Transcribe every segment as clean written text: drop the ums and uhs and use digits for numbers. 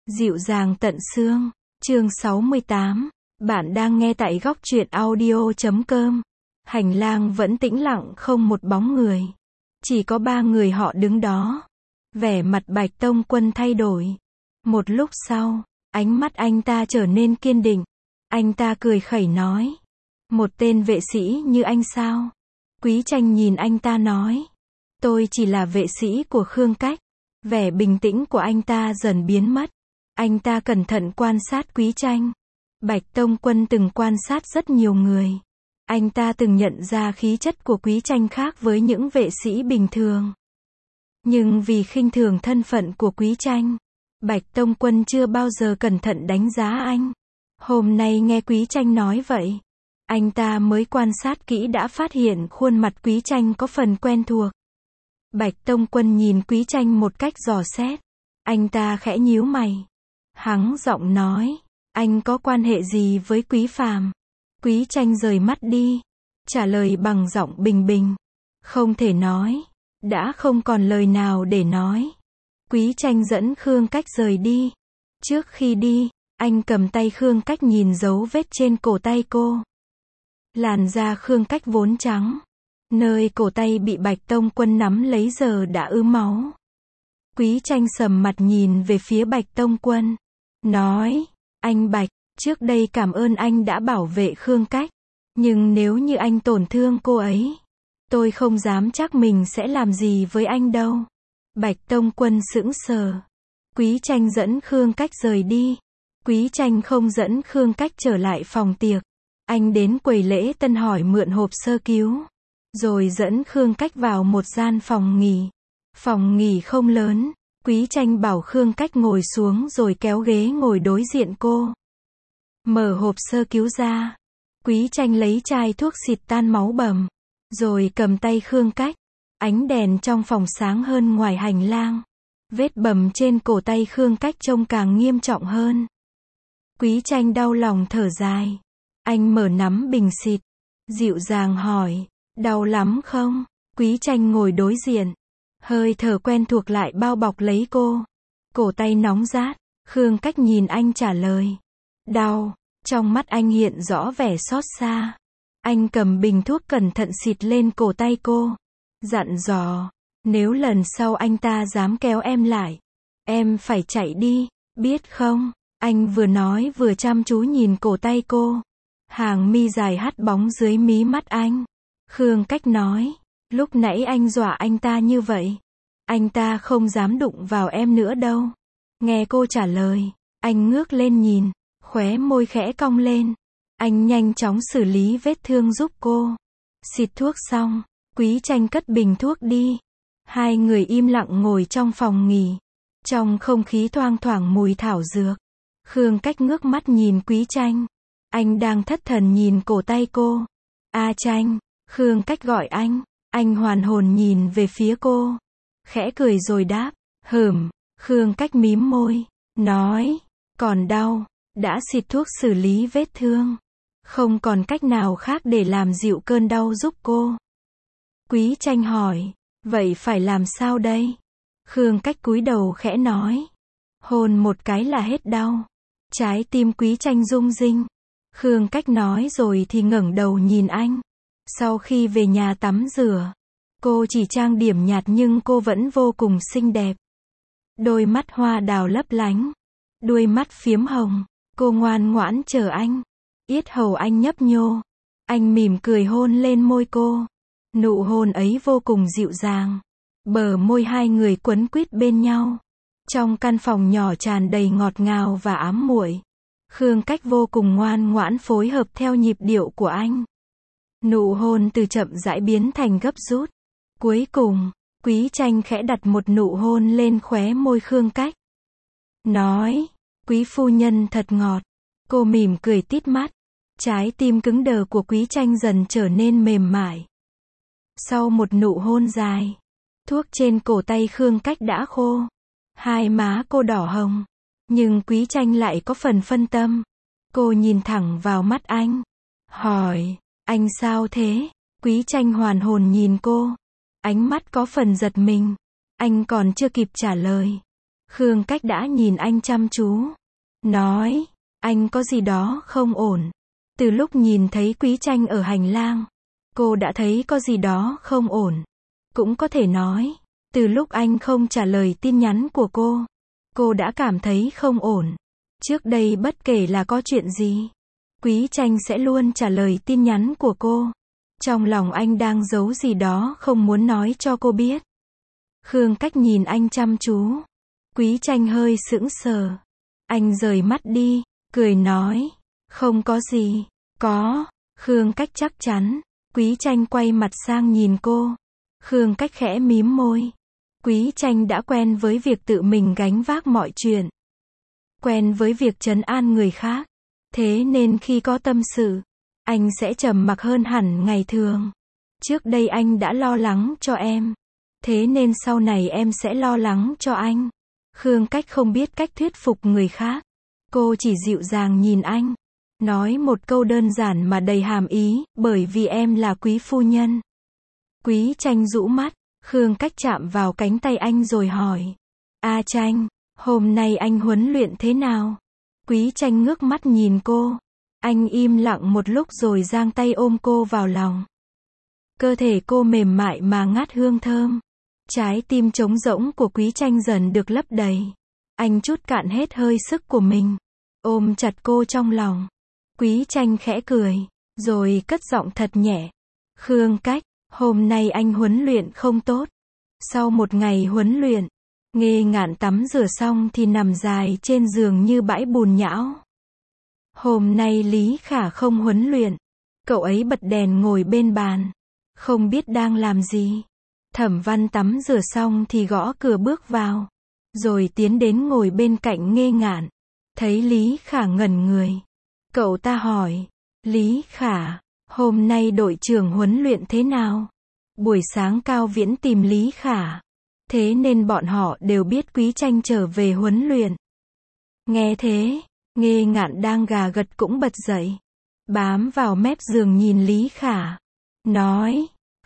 Dịu dàng tận xương. Chương 68. Bạn đang nghe tại góc truyện audio.com. Hành lang vẫn tĩnh lặng không một bóng người. Chỉ có ba người họ đứng đó. Vẻ mặt Bạch Tông Quân thay đổi. Một lúc sau, ánh mắt anh ta trở nên kiên định. Anh ta cười khẩy nói. Một tên vệ sĩ như anh sao? Quý Tranh nhìn anh ta nói. Tôi chỉ là vệ sĩ của Khương Cách. Vẻ bình tĩnh của anh ta dần biến mất. Anh ta cẩn thận quan sát Quý Tranh. Bạch Tông Quân từng quan sát rất nhiều người. Anh ta từng nhận ra khí chất của Quý Tranh khác với những vệ sĩ bình thường. Nhưng vì khinh thường thân phận của Quý Tranh, Bạch Tông Quân chưa bao giờ cẩn thận đánh giá anh. Hôm nay nghe Quý Tranh nói vậy, anh ta mới quan sát kỹ đã phát hiện khuôn mặt Quý Tranh có phần quen thuộc. Bạch Tông Quân nhìn Quý Tranh một cách dò xét. Anh ta khẽ nhíu mày. Hắng giọng nói, anh có quan hệ gì với Quý Phàm? Quý Tranh rời mắt đi, trả lời bằng giọng bình bình. Không thể nói. Đã không còn lời nào để nói. Quý Tranh dẫn Khương Cách rời đi. Trước khi đi, anh cầm tay Khương Cách nhìn dấu vết trên cổ tay cô. Làn da Khương Cách vốn trắng. Nơi cổ tay bị Bạch Tông Quân nắm lấy giờ đã ứ máu. Quý Tranh sầm mặt nhìn về phía Bạch Tông Quân. Nói, anh Bạch, trước đây cảm ơn anh đã bảo vệ Khương Cách. Nhưng nếu như anh tổn thương cô ấy, tôi không dám chắc mình sẽ làm gì với anh đâu. Bạch Tông Quân sững sờ. Quý Tranh dẫn Khương Cách rời đi. Quý Tranh không dẫn Khương Cách trở lại phòng tiệc. Anh đến quầy lễ tân hỏi mượn hộp sơ cứu. Rồi dẫn Khương Cách vào một gian phòng nghỉ. Phòng nghỉ không lớn. Quý Tranh bảo Khương Cách ngồi xuống rồi kéo ghế ngồi đối diện cô. Mở hộp sơ cứu ra. Quý Tranh lấy chai thuốc xịt tan máu bầm. Rồi cầm tay Khương Cách. Ánh đèn trong phòng sáng hơn ngoài hành lang. Vết bầm trên cổ tay Khương Cách trông càng nghiêm trọng hơn. Quý Tranh đau lòng thở dài. Anh mở nắm bình xịt. Dịu dàng hỏi. Đau lắm không? Quý Tranh ngồi đối diện. Hơi thở quen thuộc lại bao bọc lấy cô. Cổ tay nóng rát. Khương Cách nhìn anh trả lời. Đau. Trong mắt anh hiện rõ vẻ xót xa. Anh cầm bình thuốc cẩn thận xịt lên cổ tay cô. Dặn dò. Nếu lần sau anh ta dám kéo em lại, em phải chạy đi, biết không? Anh vừa nói vừa chăm chú nhìn cổ tay cô. Hàng mi dài hắt bóng dưới mí mắt anh. Khương Cách nói. Lúc nãy anh dọa anh ta như vậy. Anh ta không dám đụng vào em nữa đâu. Nghe cô trả lời. Anh ngước lên nhìn. Khóe môi khẽ cong lên. Anh nhanh chóng xử lý vết thương giúp cô. Xịt thuốc xong. Quý Tranh cất bình thuốc đi. Hai người im lặng ngồi trong phòng nghỉ. Trong không khí thoang thoảng mùi thảo dược. Khương Cách ngước mắt nhìn Quý Tranh. Anh đang thất thần nhìn cổ tay cô. A Tranh. Khương Cách gọi anh. Anh hoàn hồn nhìn về phía cô. Khẽ cười rồi đáp. Khương Cách mím môi. Nói. Còn đau. Đã xịt thuốc xử lý vết thương. Không còn cách nào khác để làm dịu cơn đau giúp cô. Quý Tranh hỏi. Vậy phải làm sao đây? Khương Cách cúi đầu khẽ nói. Hôn một cái là hết đau. Trái tim Quý Tranh rung rinh. Khương Cách nói rồi thì ngẩng đầu nhìn anh. Sau khi về nhà tắm rửa, cô chỉ trang điểm nhạt nhưng cô vẫn vô cùng xinh đẹp. Đôi mắt hoa đào lấp lánh. Đuôi mắt phiếm hồng. Cô ngoan ngoãn chờ anh. Yết hầu anh nhấp nhô. Anh mỉm cười hôn lên môi cô. Nụ hôn ấy vô cùng dịu dàng. Bờ môi hai người quấn quýt bên nhau. Trong căn phòng nhỏ tràn đầy ngọt ngào và ám muội. Khương Cách vô cùng ngoan ngoãn phối hợp theo nhịp điệu của anh. Nụ hôn từ chậm rãi biến thành gấp rút. Cuối cùng, Quý Tranh khẽ đặt một nụ hôn lên khóe môi Khương Cách. Nói, Quý phu nhân thật ngọt. Cô mỉm cười tít mắt. Trái tim cứng đờ của Quý Tranh dần trở nên mềm mại. Sau một nụ hôn dài, thuốc trên cổ tay Khương Cách đã khô. Hai má cô đỏ hồng. Nhưng Quý Tranh lại có phần phân tâm. Cô nhìn thẳng vào mắt anh. Hỏi, anh sao thế? Quý Tranh hoàn hồn nhìn cô. Ánh mắt có phần giật mình. Anh còn chưa kịp trả lời. Khương Cách đã nhìn anh chăm chú. Nói, anh có gì đó không ổn. Từ lúc nhìn thấy Quý Tranh ở hành lang, cô đã thấy có gì đó không ổn. Cũng có thể nói, từ lúc anh không trả lời tin nhắn của cô đã cảm thấy không ổn. Trước đây bất kể là có chuyện gì, Quý Tranh sẽ luôn trả lời tin nhắn của cô. Trong lòng anh đang giấu gì đó không muốn nói cho cô biết. Khương Cách nhìn anh chăm chú. Quý Tranh hơi sững sờ. Anh rời mắt đi, cười nói, không có gì. Có. Khương Cách chắc chắn. Quý Tranh quay mặt sang nhìn cô. Khương Cách khẽ mím môi. Quý Tranh đã quen với việc tự mình gánh vác mọi chuyện. Quen với việc trấn an người khác. Thế nên khi có tâm sự, anh sẽ trầm mặc hơn hẳn ngày thường. Trước đây anh đã lo lắng cho em. Thế nên sau này em sẽ lo lắng cho anh. Khương Cách không biết cách thuyết phục người khác. Cô chỉ dịu dàng nhìn anh. Nói một câu đơn giản mà đầy hàm ý, bởi vì em là quý phu nhân. Quý Tranh rũ mắt. Khương Cách chạm vào cánh tay anh rồi hỏi. A Tranh, hôm nay anh huấn luyện thế nào? Quý Tranh ngước mắt nhìn cô. Anh im lặng một lúc rồi giang tay ôm cô vào lòng. Cơ thể cô mềm mại mà ngát hương thơm. Trái tim trống rỗng của Quý Tranh dần được lấp đầy. Anh trút cạn hết hơi sức của mình. Ôm chặt cô trong lòng. Quý Tranh khẽ cười. Rồi cất giọng thật nhẹ. Khương Cách, hôm nay anh huấn luyện không tốt. Sau một ngày huấn luyện, Nghê Ngạn tắm rửa xong thì nằm dài trên giường như bãi bùn nhão. Hôm nay Lý Khả không huấn luyện. Cậu ấy bật đèn ngồi bên bàn. Không biết đang làm gì. Thẩm Văn tắm rửa xong thì gõ cửa bước vào. Rồi tiến đến ngồi bên cạnh Nghê Ngạn. Thấy Lý Khả ngẩn người. Cậu ta hỏi. Lý Khả, hôm nay đội trưởng huấn luyện thế nào? Buổi sáng Cao Viễn tìm Lý Khả. Thế nên bọn họ đều biết Quý Tranh trở về huấn luyện. Nghe thế, Nghê Ngạn đang gà gật cũng bật dậy. Bám vào mép giường nhìn Lý Khả. Nói,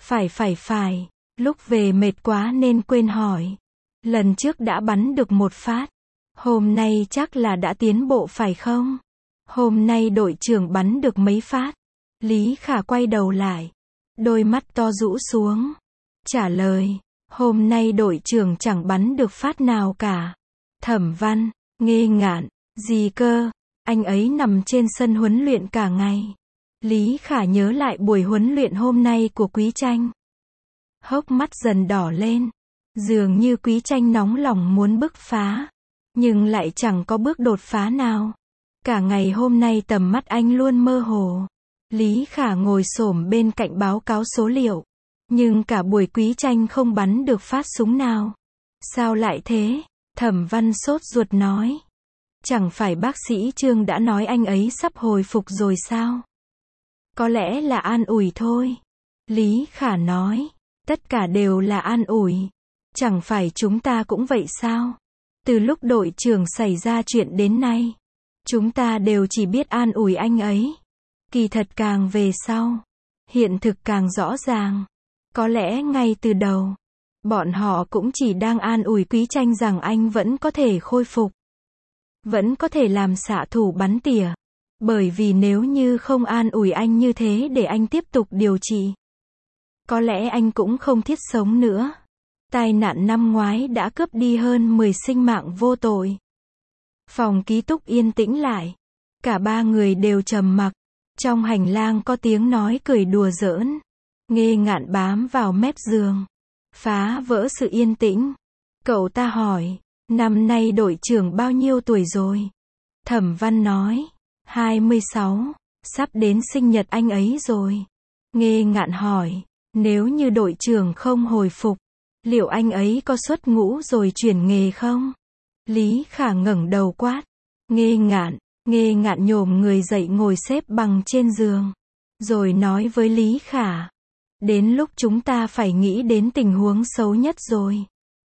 phải. Lúc về mệt quá nên quên hỏi. Lần trước đã bắn được một phát. Hôm nay chắc là đã tiến bộ phải không? Hôm nay đội trưởng bắn được mấy phát? Lý Khả quay đầu lại. Đôi mắt to rũ xuống. Trả lời, hôm nay đội trưởng chẳng bắn được phát nào cả. Thẩm Văn, Nghê Ngạn, gì cơ? Anh ấy nằm trên sân huấn luyện cả ngày. Lý Khả nhớ lại buổi huấn luyện hôm nay của Quý Tranh. Hốc mắt dần đỏ lên. Dường như Quý Tranh nóng lòng muốn bứt phá. Nhưng lại chẳng có bước đột phá nào. Cả ngày hôm nay tầm mắt anh luôn mơ hồ. Lý Khả ngồi xổm bên cạnh báo cáo số liệu. Nhưng cả buổi Quý Tranh không bắn được phát súng nào. Sao lại thế? Thẩm Văn sốt ruột nói. Chẳng phải bác sĩ Trương đã nói anh ấy sắp hồi phục rồi sao? Có lẽ là an ủi thôi. Lý Khả nói. Tất cả đều là an ủi. Chẳng phải chúng ta cũng vậy sao? Từ lúc đội trưởng xảy ra chuyện đến nay, chúng ta đều chỉ biết an ủi anh ấy. Kỳ thật càng về sau, hiện thực càng rõ ràng. Có lẽ ngay từ đầu, bọn họ cũng chỉ đang an ủi Quý Tranh rằng anh vẫn có thể khôi phục. Vẫn có thể làm xạ thủ bắn tỉa. Bởi vì nếu như không an ủi anh như thế để anh tiếp tục điều trị, có lẽ anh cũng không thiết sống nữa. Tai nạn năm ngoái đã cướp đi hơn 10 sinh mạng vô tội. Phòng ký túc yên tĩnh lại. Cả ba người đều trầm mặc. Trong hành lang có tiếng nói cười đùa giỡn. Nghê Ngạn bám vào mép giường. Phá vỡ sự yên tĩnh. Cậu ta hỏi. Năm nay đội trưởng bao nhiêu tuổi rồi? Thẩm Văn nói. 26. Sắp đến sinh nhật anh ấy rồi. Nghê Ngạn hỏi. Nếu như đội trưởng không hồi phục, liệu anh ấy có xuất ngũ rồi chuyển nghề không? Lý Khả ngẩng đầu quát. Nghê Ngạn nhổm người dậy ngồi xếp bằng trên giường. Rồi nói với Lý Khả. Đến lúc chúng ta phải nghĩ đến tình huống xấu nhất rồi.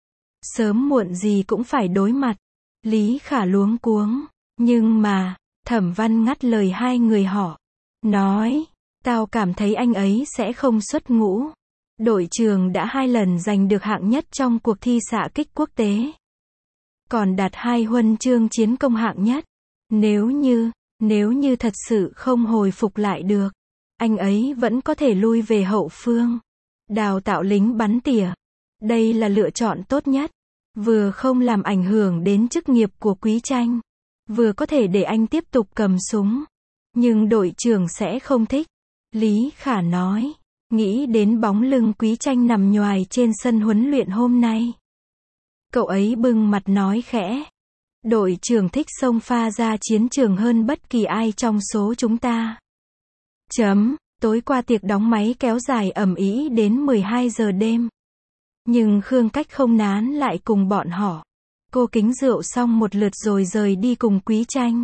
Sớm muộn gì cũng phải đối mặt. Lý Khả luống cuống. Nhưng mà, Thẩm Văn ngắt lời hai người họ. Nói, tao cảm thấy anh ấy sẽ không xuất ngũ. Đội trưởng đã 2 lần giành được hạng nhất trong cuộc thi xạ kích quốc tế. còn đạt 2 huân chương chiến công hạng nhất. Nếu như thật sự không hồi phục lại được, anh ấy vẫn có thể lui về hậu phương, đào tạo lính bắn tỉa. Đây là lựa chọn tốt nhất, vừa không làm ảnh hưởng đến chức nghiệp của Quý Tranh, vừa có thể để anh tiếp tục cầm súng. Nhưng đội trưởng sẽ không thích. Lý Khả nói, nghĩ đến bóng lưng Quý Tranh nằm nhoài trên sân huấn luyện hôm nay. Cậu ấy bưng mặt nói khẽ, đội trưởng thích xông pha ra chiến trường hơn bất kỳ ai trong số chúng ta. Tối qua tiệc đóng máy kéo dài ầm ĩ đến 12 giờ đêm. Nhưng Khương Cách không nán lại cùng bọn họ. Cô kính rượu xong một lượt rồi rời đi cùng Quý Tranh.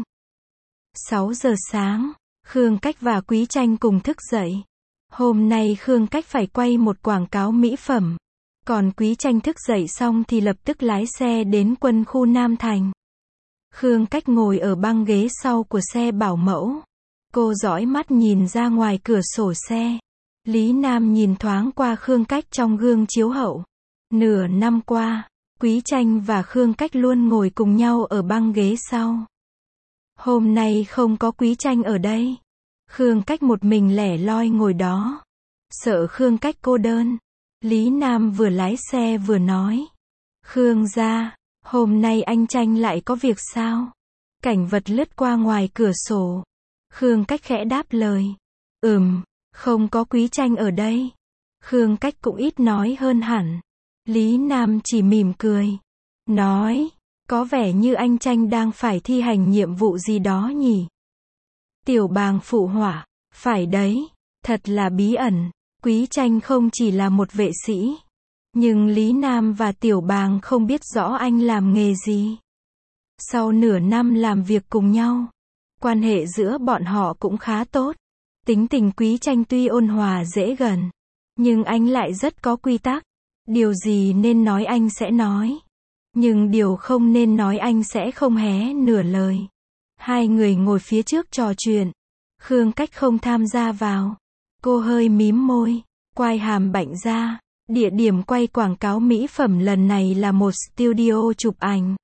6 giờ sáng, Khương Cách và Quý Tranh cùng thức dậy. Hôm nay Khương Cách phải quay một quảng cáo mỹ phẩm. Còn Quý Tranh thức dậy xong thì lập tức lái xe đến quân khu Nam Thành. Khương Cách ngồi ở băng ghế sau của xe bảo mẫu. Cô dõi mắt nhìn ra ngoài cửa sổ xe. Lý Nam nhìn thoáng qua Khương Cách trong gương chiếu hậu. Nửa năm qua, Quý Tranh và Khương Cách luôn ngồi cùng nhau ở băng ghế sau. Hôm nay không có Quý Tranh ở đây. Khương Cách một mình lẻ loi ngồi đó. Sợ Khương Cách cô đơn. Lý Nam vừa lái xe vừa nói. Khương gia, hôm nay anh Tranh lại có việc sao? Cảnh vật lướt qua ngoài cửa sổ. Khương Cách khẽ đáp lời. Không có Quý Tranh ở đây. Khương Cách cũng ít nói hơn hẳn. Lý Nam chỉ mỉm cười. Nói, có vẻ như anh Tranh đang phải thi hành nhiệm vụ gì đó nhỉ? Tiểu Bàng phụ họa, phải đấy, thật là bí ẩn. Quý Tranh không chỉ là một vệ sĩ. Nhưng Lý Nam và Tiểu Bàng không biết rõ anh làm nghề gì. Sau nửa năm làm việc cùng nhau, quan hệ giữa bọn họ cũng khá tốt. Tính tình Quý Tranh tuy ôn hòa dễ gần, nhưng anh lại rất có quy tắc. Điều gì nên nói anh sẽ nói. Nhưng điều không nên nói anh sẽ không hé nửa lời. Hai người ngồi phía trước trò chuyện. Khương Cách không tham gia vào. Cô hơi mím môi, quai hàm bạnh ra. Địa điểm quay quảng cáo mỹ phẩm lần này là một studio chụp ảnh.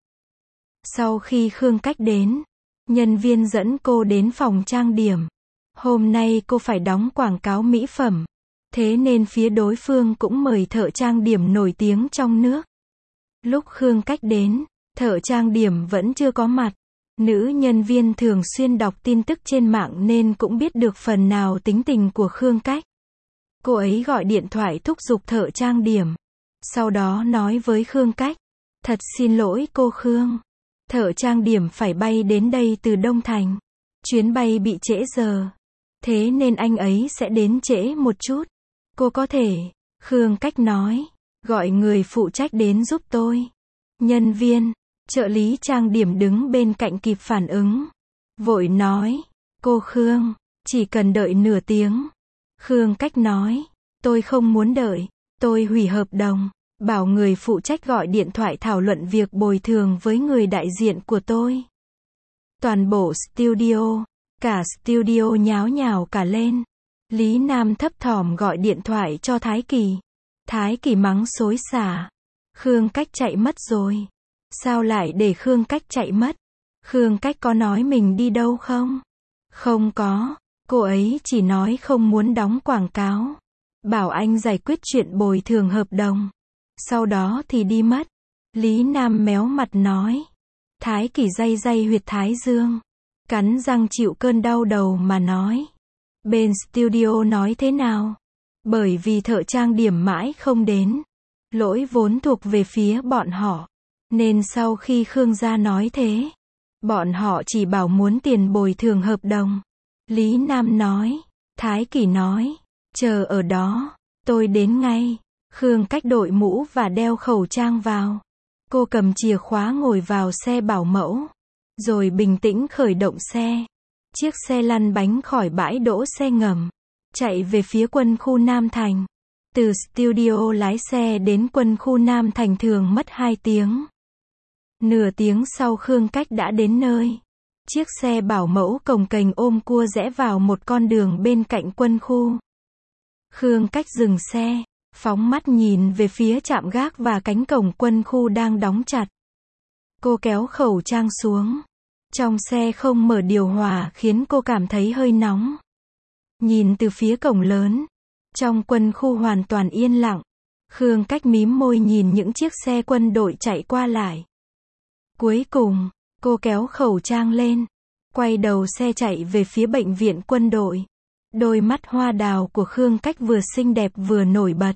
Sau khi Khương Cách đến, nhân viên dẫn cô đến phòng trang điểm. Hôm nay cô phải đóng quảng cáo mỹ phẩm. Thế nên phía đối phương cũng mời thợ trang điểm nổi tiếng trong nước. Lúc Khương Cách đến, thợ trang điểm vẫn chưa có mặt. Nữ nhân viên thường xuyên đọc tin tức trên mạng nên cũng biết được phần nào tính tình của Khương Cách. Cô ấy gọi điện thoại thúc giục thợ trang điểm. Sau đó nói với Khương Cách. Thật xin lỗi cô Khương. Thợ trang điểm phải bay đến đây từ Đông Thành. Chuyến bay bị trễ giờ. Thế nên anh ấy sẽ đến trễ một chút. Cô có thể, Khương Cách nói, gọi người phụ trách đến giúp tôi. Nhân viên, trợ lý trang điểm đứng bên cạnh kịp phản ứng. Vội nói, cô Khương, chỉ cần đợi nửa tiếng. Khương Cách nói, tôi không muốn đợi, tôi hủy hợp đồng, bảo người phụ trách gọi điện thoại thảo luận việc bồi thường với người đại diện của tôi. Toàn bộ studio, cả studio nháo nhào cả lên. Lý Nam thấp thỏm gọi điện thoại cho Thái Kỳ. Thái Kỳ mắng xối xả. Khương Cách chạy mất rồi. Sao lại để Khương Cách chạy mất? Khương Cách có nói mình đi đâu không? Không có. Cô ấy chỉ nói không muốn đóng quảng cáo. Bảo anh giải quyết chuyện bồi thường hợp đồng. Sau đó thì đi mất. Lý Nam méo mặt nói. Thái Kỳ day day huyệt thái dương. Cắn răng chịu cơn đau đầu mà nói. Bên studio nói thế nào? Bởi vì thợ trang điểm mãi không đến. Lỗi vốn thuộc về phía bọn họ. Nên sau khi Khương gia nói thế, bọn họ chỉ bảo muốn tiền bồi thường hợp đồng. Lý Nam nói. Thái Kỳ nói. Chờ ở đó. Tôi đến ngay. Khương Cách đội mũ và đeo khẩu trang vào. Cô cầm chìa khóa ngồi vào xe bảo mẫu. Rồi bình tĩnh khởi động xe. Chiếc xe lăn bánh khỏi bãi đỗ xe ngầm. Chạy về phía quân khu Nam Thành. Từ studio lái xe đến quân khu Nam Thành thường mất 2 tiếng. Nửa tiếng sau Khương Cách đã đến nơi. Chiếc xe bảo mẫu cồng kềnh ôm cua rẽ vào một con đường bên cạnh quân khu. Khương Cách dừng xe, phóng mắt nhìn về phía trạm gác và cánh cổng quân khu đang đóng chặt. Cô kéo khẩu trang xuống. Trong xe không mở điều hòa khiến cô cảm thấy hơi nóng. Nhìn từ phía cổng lớn, trong quân khu hoàn toàn yên lặng. Khương Cách mím môi nhìn những chiếc xe quân đội chạy qua lại. Cuối cùng, cô kéo khẩu trang lên, quay đầu xe chạy về phía bệnh viện quân đội. Đôi mắt hoa đào của Khương Cách vừa xinh đẹp vừa nổi bật.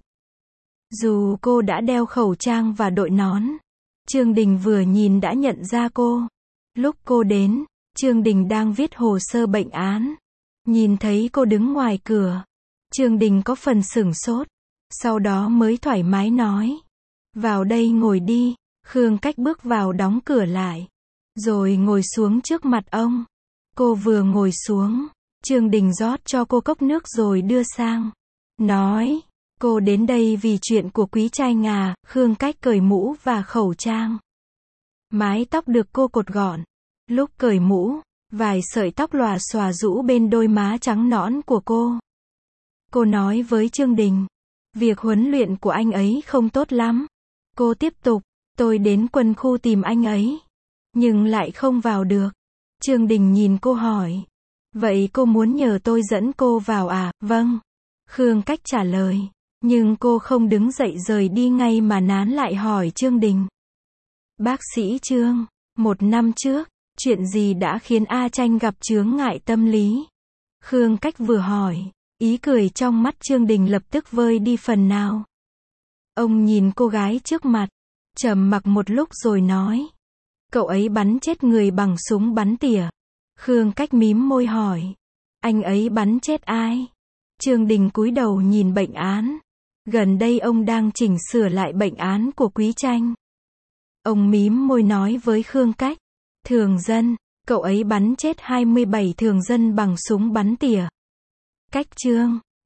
Dù cô đã đeo khẩu trang và đội nón, Trương Đình vừa nhìn đã nhận ra cô. Lúc cô đến, Trương Đình đang viết hồ sơ bệnh án. Nhìn thấy cô đứng ngoài cửa, Trương Đình có phần sửng sốt, sau đó mới thoải mái nói. Vào đây ngồi đi. Khương Cách bước vào đóng cửa lại, rồi ngồi xuống trước mặt ông. Cô vừa ngồi xuống, Trương Đình rót cho cô cốc nước rồi đưa sang. Nói, cô đến đây vì chuyện của Quý Trai à? Khương Cách cởi mũ và khẩu trang. Mái tóc được cô cột gọn. Lúc cởi mũ, vài sợi tóc lòa xòa rũ bên đôi má trắng nõn của cô. Cô nói với Trương Đình, việc huấn luyện của anh ấy không tốt lắm. Cô tiếp tục, tôi đến quân khu tìm anh ấy, nhưng lại không vào được. Trương Đình nhìn cô hỏi, vậy cô muốn nhờ tôi dẫn cô vào à? Vâng. Khương Cách trả lời, nhưng cô không đứng dậy rời đi ngay mà nán lại hỏi Trương Đình. Bác sĩ Trương, 1 năm trước, chuyện gì đã khiến A Tranh gặp chướng ngại tâm lý? Khương Cách vừa hỏi, ý cười trong mắt Trương Đình lập tức vơi đi phần nào. Ông nhìn cô gái trước mặt, trầm mặc một lúc rồi nói, cậu ấy bắn chết người bằng súng bắn tỉa. Khương Cách mím môi hỏi, anh ấy bắn chết ai? Trương Đình cúi đầu nhìn bệnh án. Gần đây ông đang chỉnh sửa lại bệnh án của Quý Tranh. Ông mím môi nói với Khương Cách, thường dân, cậu ấy bắn chết 27 thường dân bằng súng bắn tỉa. Cách Trương,